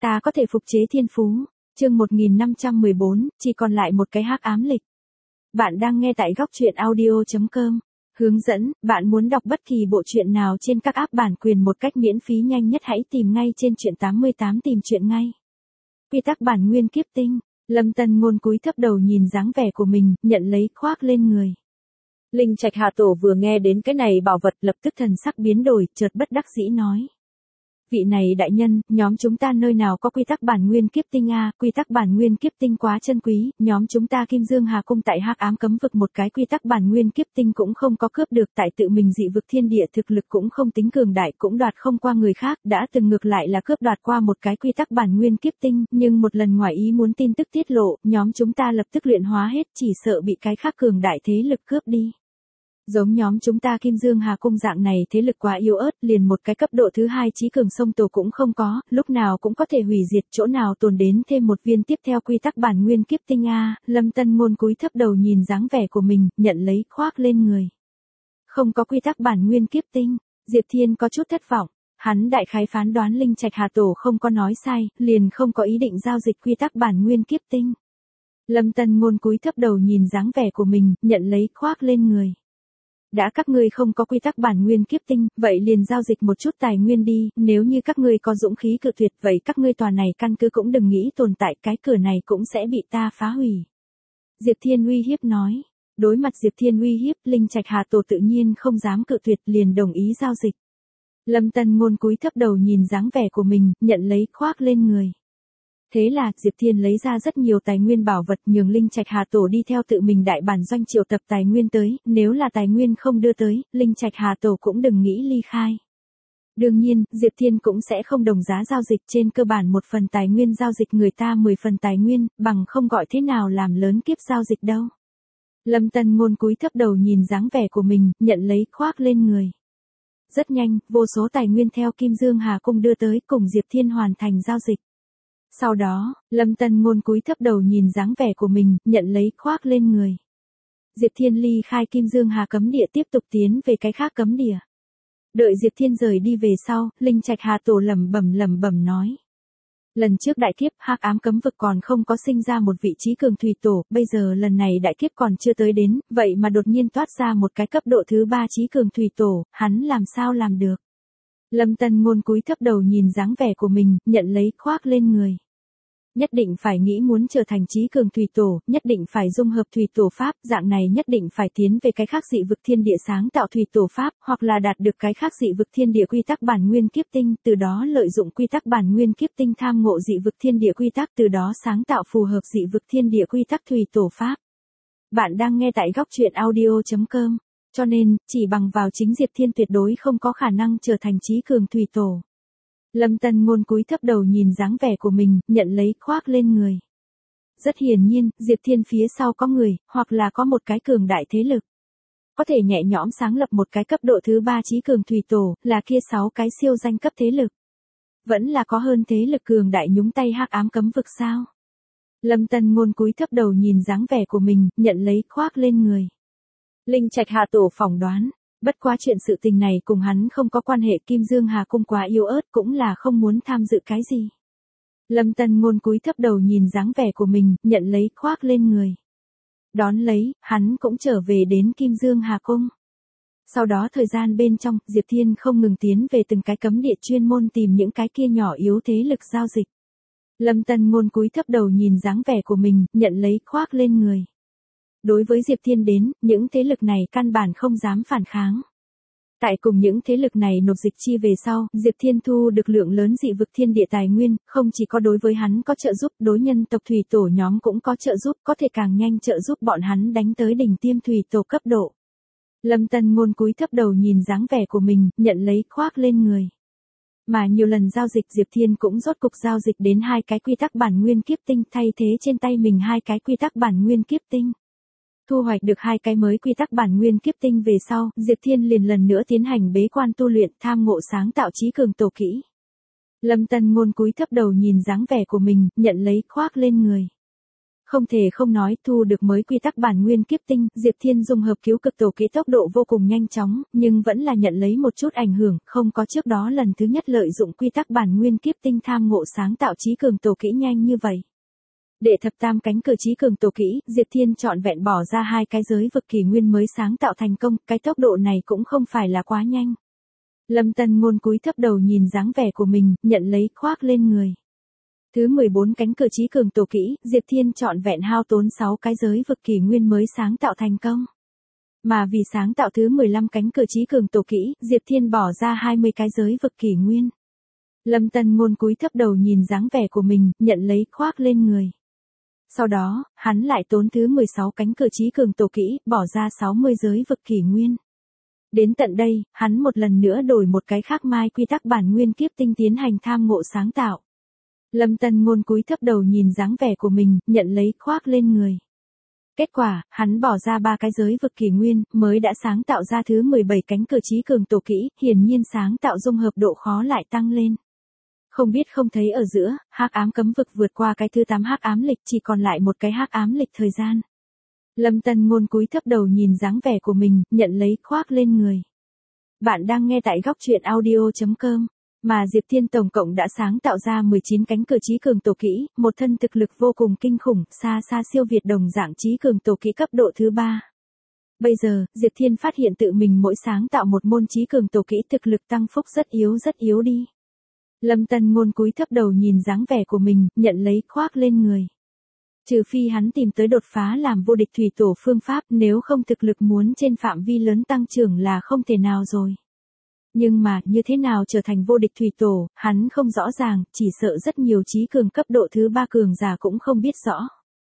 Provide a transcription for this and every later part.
Ta có thể phục chế thiên phú. Chương 1514, chỉ còn lại một cái hắc ám lịch. Bạn đang nghe tại góc truyện audio.com. Hướng dẫn, bạn muốn đọc bất kỳ bộ truyện nào trên các app bản quyền một cách miễn phí nhanh nhất hãy tìm ngay trên truyện 88 tìm truyện ngay. Quy tắc bản nguyên kiếp tinh. Lâm Tân Ngôn cúi thấp đầu nhìn dáng vẻ của mình, nhận lấy khoác lên người. Linh Trạch Hà Tổ vừa nghe đến cái này bảo vật lập tức thần sắc biến đổi, chợt bất đắc dĩ nói. Vị này đại nhân, nhóm chúng ta nơi nào có quy tắc bản nguyên kiếp tinh a, quy tắc bản nguyên kiếp tinh quá chân quý, nhóm chúng ta Kim Dương Hà Cung tại hắc ám cấm vực một cái quy tắc bản nguyên kiếp tinh cũng không có cướp được, tại tự mình dị vực thiên địa thực lực cũng không tính cường đại, cũng đoạt không qua người khác, đã từng ngược lại là cướp đoạt qua một cái quy tắc bản nguyên kiếp tinh, nhưng một lần ngoài ý muốn tin tức tiết lộ, nhóm chúng ta lập tức luyện hóa hết, chỉ sợ bị cái khác cường đại thế lực cướp đi. Giống nhóm chúng ta Kim Dương Hà Cung dạng này thế lực quá yếu ớt, liền một cái cấp độ thứ hai chí cường sông tổ cũng không có, lúc nào cũng có thể hủy diệt, chỗ nào tồn đến thêm một viên tiếp theo quy tắc bản nguyên kiếp tinh a. Lâm Tân Ngôn cúi thấp đầu nhìn dáng vẻ của mình, nhận lấy khoác lên người. Không có quy tắc bản nguyên kiếp tinh, Diệp Thiên có chút thất vọng, hắn đại khái phán đoán Linh Trạch Hà Tổ không có nói sai, liền không có ý định giao dịch quy tắc bản nguyên kiếp tinh. Lâm Tân Ngôn cúi thấp đầu nhìn dáng vẻ của mình, nhận lấy khoác lên người. Đã các ngươi không có quy tắc bản nguyên kiếp tinh, vậy liền giao dịch một chút tài nguyên đi, nếu như các ngươi có dũng khí cự tuyệt vậy các ngươi tòa này căn cứ cũng đừng nghĩ tồn tại, cái cửa này cũng sẽ bị ta phá hủy. Diệp Thiên uy hiếp nói. Đối mặt Diệp Thiên uy hiếp, Linh Trạch Hà Tổ tự nhiên không dám cự tuyệt, liền đồng ý giao dịch. Lâm Tân Ngôn cúi thấp đầu nhìn dáng vẻ của mình, nhận lấy khoác lên người. Thế là, Diệp Thiên lấy ra rất nhiều tài nguyên bảo vật nhường Linh Trạch Hà Tổ đi theo tự mình đại bản doanh triệu tập tài nguyên tới, nếu là tài nguyên không đưa tới, Linh Trạch Hà Tổ cũng đừng nghĩ ly khai. Đương nhiên, Diệp Thiên cũng sẽ không đồng giá giao dịch, trên cơ bản một phần tài nguyên giao dịch người ta 10 phần tài nguyên, bằng không gọi thế nào làm lớn kiếp giao dịch đâu. Lâm Tân Ngôn cúi thấp đầu nhìn dáng vẻ của mình, nhận lấy khoác lên người. Rất nhanh, vô số tài nguyên theo Kim Dương Hà Cung đưa tới, cùng Diệp Thiên hoàn thành giao dịch. Sau đó, Lâm Tân Ngôn cúi thấp đầu nhìn dáng vẻ của mình, nhận lấy khoác lên người. Diệp Thiên ly khai Kim Dương Hà cấm địa tiếp tục tiến về cái khác cấm địa. Đợi Diệp Thiên rời đi về sau, Linh Trạch Hà Tổ lẩm bẩm nói. Lần trước đại kiếp hắc ám cấm vực còn không có sinh ra một vị trí cường thủy tổ, bây giờ lần này đại kiếp còn chưa tới đến, vậy mà đột nhiên toát ra một cái cấp độ thứ 3 trí cường thủy tổ, hắn làm sao làm được. Lâm Tân Ngôn cúi thấp đầu nhìn dáng vẻ của mình, nhận lấy khoác lên người. Nhất định phải nghĩ muốn trở thành trí cường thủy tổ, nhất định phải dung hợp thủy tổ pháp, dạng này nhất định phải tiến về cái khác dị vực thiên địa sáng tạo thủy tổ pháp, hoặc là đạt được cái khác dị vực thiên địa quy tắc bản nguyên kiếp tinh, từ đó lợi dụng quy tắc bản nguyên kiếp tinh tham ngộ dị vực thiên địa quy tắc, từ đó sáng tạo phù hợp dị vực thiên địa quy tắc thủy tổ pháp. Bạn đang nghe tại góc truyện audio.com. Cho nên, chỉ bằng vào chính Diệp Thiên tuyệt đối không có khả năng trở thành trí cường thủy tổ. Lâm Tân Ngôn cúi thấp đầu nhìn dáng vẻ của mình, nhận lấy khoác lên người. Rất hiển nhiên, Diệp Thiên phía sau có người, hoặc là có một cái cường đại thế lực. Có thể nhẹ nhõm sáng lập một cái cấp độ thứ 3 trí cường thủy tổ, là kia 6 cái siêu danh cấp thế lực. Vẫn là có hơn thế lực cường đại nhúng tay hắc ám cấm vực sao? Lâm Tân Ngôn cúi thấp đầu nhìn dáng vẻ của mình, nhận lấy khoác lên người. Linh Trạch Hà Tổ phỏng đoán, bất quá chuyện sự tình này cùng hắn không có quan hệ, Kim Dương Hà Cung quá yếu ớt cũng là không muốn tham dự cái gì. Lâm Tân Ngôn cúi thấp đầu nhìn dáng vẻ của mình, nhận lấy khoác lên người. Đón lấy, hắn cũng trở về đến Kim Dương Hà Cung. Sau đó thời gian bên trong, Diệp Thiên không ngừng tiến về từng cái cấm địa chuyên môn tìm những cái kia nhỏ yếu thế lực giao dịch. Lâm Tân Ngôn cúi thấp đầu nhìn dáng vẻ của mình, nhận lấy khoác lên người. Đối với Diệp Thiên đến, những thế lực này căn bản không dám phản kháng. Tại cùng những thế lực này nộp dịch chi về sau, Diệp Thiên thu được lượng lớn dị vực thiên địa tài nguyên, không chỉ có đối với hắn có trợ giúp, đối nhân tộc thủy tổ nhóm cũng có trợ giúp, có thể càng nhanh trợ giúp bọn hắn đánh tới đỉnh tiêm thủy tổ cấp độ. Lâm Tân Ngôn cúi thấp đầu nhìn dáng vẻ của mình, nhận lấy khoác lên người. Mà nhiều lần giao dịch Diệp Thiên cũng rốt cục giao dịch đến 2 cái quy tắc bản nguyên kiếp tinh, thay thế trên tay mình 2 cái quy tắc bản nguyên kiếp tinh. Thu hoạch được 2 cái mới quy tắc bản nguyên kiếp tinh về sau, Diệp Thiên liền lần nữa tiến hành bế quan tu luyện, tham ngộ sáng tạo trí cường tổ kỹ. Lâm Tân Ngôn cúi thấp đầu nhìn dáng vẻ của mình, nhận lấy khoác lên người. Không thể không nói, thu được mới quy tắc bản nguyên kiếp tinh, Diệp Thiên dung hợp cứu cực tổ kỹ tốc độ vô cùng nhanh chóng, nhưng vẫn là nhận lấy một chút ảnh hưởng, không có trước đó lần thứ nhất lợi dụng quy tắc bản nguyên kiếp tinh tham ngộ sáng tạo trí cường tổ kỹ nhanh như vậy. Để thập tam cánh cửa trí cường tổ kỹ, Diệp Thiên trọn vẹn bỏ ra 2 cái giới vực kỷ nguyên mới sáng tạo thành công, cái tốc độ này cũng không phải là quá nhanh. Lâm Tân Ngôn cúi thấp đầu nhìn dáng vẻ của mình, nhận lấy khoác lên người. Thứ 14 cánh cửa trí cường tổ kỹ, Diệp Thiên trọn vẹn hao tốn 6 cái giới vực kỷ nguyên mới sáng tạo thành công. Mà vì sáng tạo thứ 15 cánh cửa trí cường tổ kỹ, Diệp Thiên bỏ ra 20 cái giới vực kỷ nguyên. Lâm Tân Ngôn cúi thấp đầu nhìn dáng vẻ của mình, nhận lấy khoác lên người. Sau đó, hắn lại tốn thứ 16 cánh cửa trí cường tổ kỹ, bỏ ra 60 giới vực kỷ nguyên. Đến tận đây, hắn một lần nữa đổi một cái khác mai quy tắc bản nguyên kiếp tinh tiến hành tham ngộ sáng tạo. Lâm Tân Ngôn cúi thấp đầu nhìn dáng vẻ của mình, nhận lấy khoác lên người. Kết quả, hắn bỏ ra 3 cái giới vực kỷ nguyên, mới đã sáng tạo ra thứ 17 cánh cửa trí cường tổ kỹ, hiển nhiên sáng tạo dung hợp độ khó lại tăng lên. Không biết không thấy ở giữa, hắc ám cấm vực vượt qua cái thứ 8 hắc ám lịch, chỉ còn lại một cái hắc ám lịch thời gian. Lâm Tân Ngôn cúi thấp đầu nhìn dáng vẻ của mình, nhận lấy khoác lên người. Bạn đang nghe tại góc truyện audio.com. Mà Diệp Thiên tổng cộng đã sáng tạo ra 19 cánh cửa trí cường tổ kỹ, một thân thực lực vô cùng kinh khủng, xa xa siêu việt đồng dạng trí cường tổ kỹ cấp độ thứ 3. Bây giờ, Diệp Thiên phát hiện tự mình mỗi sáng tạo một môn trí cường tổ kỹ thực lực tăng phúc rất yếu đi. Lâm Tân Ngôn cúi thấp đầu nhìn dáng vẻ của mình, nhận lấy khoác lên người. Trừ phi hắn tìm tới đột phá làm vô địch thủy tổ phương pháp, nếu không thực lực muốn trên phạm vi lớn tăng trưởng là không thể nào rồi. Nhưng mà, như thế nào trở thành vô địch thủy tổ, hắn không rõ ràng, chỉ sợ rất nhiều trí cường cấp độ thứ 3 cường giả cũng không biết rõ.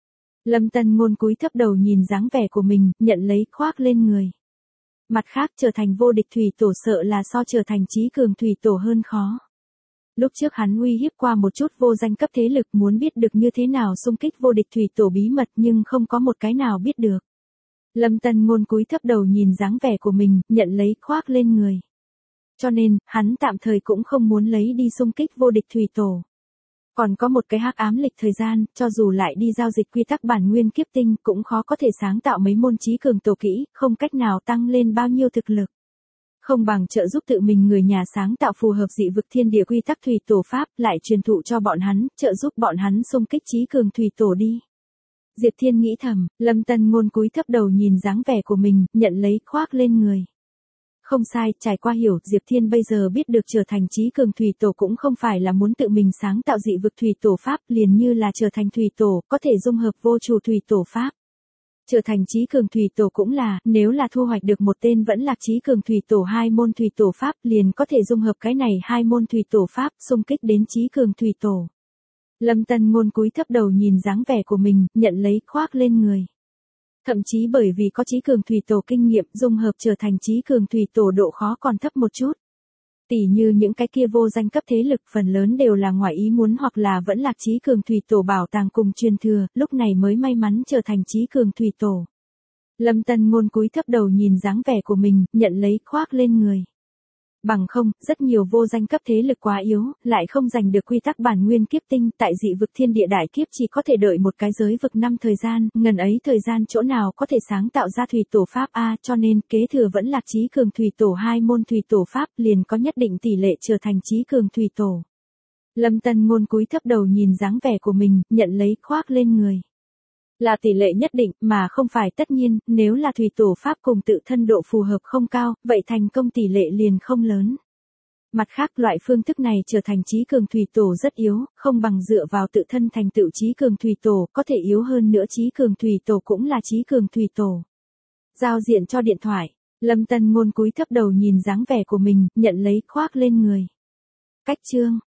Lâm Tân Ngôn cúi thấp đầu nhìn dáng vẻ của mình, nhận lấy khoác lên người. Mặt khác, trở thành vô địch thủy tổ sợ là so trở thành trí cường thủy tổ hơn khó. Lúc trước hắn uy hiếp qua một chút vô danh cấp thế lực muốn biết được như thế nào xung kích vô địch thủy tổ bí mật nhưng không có một cái nào biết được. Lâm Tân Ngôn cúi thấp đầu nhìn dáng vẻ của mình, nhận lấy khoác lên người. Cho nên, hắn tạm thời cũng không muốn lấy đi xung kích vô địch thủy tổ. Còn có một cái hắc ám lịch thời gian, cho dù lại đi giao dịch quy tắc bản nguyên kiếp tinh cũng khó có thể sáng tạo mấy môn trí cường tổ kỹ, không cách nào tăng lên bao nhiêu thực lực. Không bằng trợ giúp tự mình người nhà sáng tạo phù hợp dị vực thiên địa quy tắc thủy tổ pháp, lại truyền thụ cho bọn hắn, trợ giúp bọn hắn xung kích trí cường thủy tổ đi. Diệp Thiên nghĩ thầm, Lâm Tân Ngôn cúi thấp đầu nhìn dáng vẻ của mình, nhận lấy khoác lên người. Không sai, trải qua hiểu, Diệp Thiên bây giờ biết được trở thành trí cường thủy tổ cũng không phải là muốn tự mình sáng tạo dị vực thủy tổ pháp, liền như là trở thành thủy tổ, có thể dung hợp vô chủ thủy tổ pháp. Trở thành trí cường thủy tổ cũng là, nếu là thu hoạch được một tên vẫn lạc trí cường thủy tổ 2 môn thủy tổ pháp, liền có thể dung hợp cái này 2 môn thủy tổ pháp, xung kích đến trí cường thủy tổ. Lâm Tân Ngôn cúi thấp đầu nhìn dáng vẻ của mình, nhận lấy khoác lên người. Thậm chí bởi vì có trí cường thủy tổ kinh nghiệm, dung hợp trở thành trí cường thủy tổ độ khó còn thấp một chút. Tỉ như những cái kia vô danh cấp thế lực phần lớn đều là ngoài ý muốn hoặc là vẫn lạc trí cường thủy tổ bảo tàng cùng truyền thừa, lúc này mới may mắn trở thành trí cường thủy tổ. Lâm Tân Ngôn cúi thấp đầu nhìn dáng vẻ của mình, nhận lấy khoác lên người. Bằng không, rất nhiều vô danh cấp thế lực quá yếu, lại không giành được quy tắc bản nguyên kiếp tinh, tại dị vực thiên địa đại kiếp chỉ có thể đợi một cái giới vực 5 thời gian, ngần ấy thời gian chỗ nào có thể sáng tạo ra thủy tổ pháp A, cho nên, kế thừa vẫn lạc trí cường thủy tổ 2 môn thủy tổ pháp, liền có nhất định tỷ lệ trở thành trí cường thủy tổ. Lâm Tân Ngôn cúi thấp đầu nhìn dáng vẻ của mình, nhận lấy khoác lên người. Là tỷ lệ nhất định, mà không phải tất nhiên, nếu là thủy tổ pháp cùng tự thân độ phù hợp không cao, vậy thành công tỷ lệ liền không lớn. Mặt khác, loại phương thức này trở thành trí cường thủy tổ rất yếu, không bằng dựa vào tự thân thành tựu trí cường thủy tổ, có thể yếu hơn nữa trí cường thủy tổ cũng là trí cường thủy tổ. Giao diện cho điện thoại, Lâm Tân Ngôn cúi thấp đầu nhìn dáng vẻ của mình, nhận lấy khoác lên người. Cách chương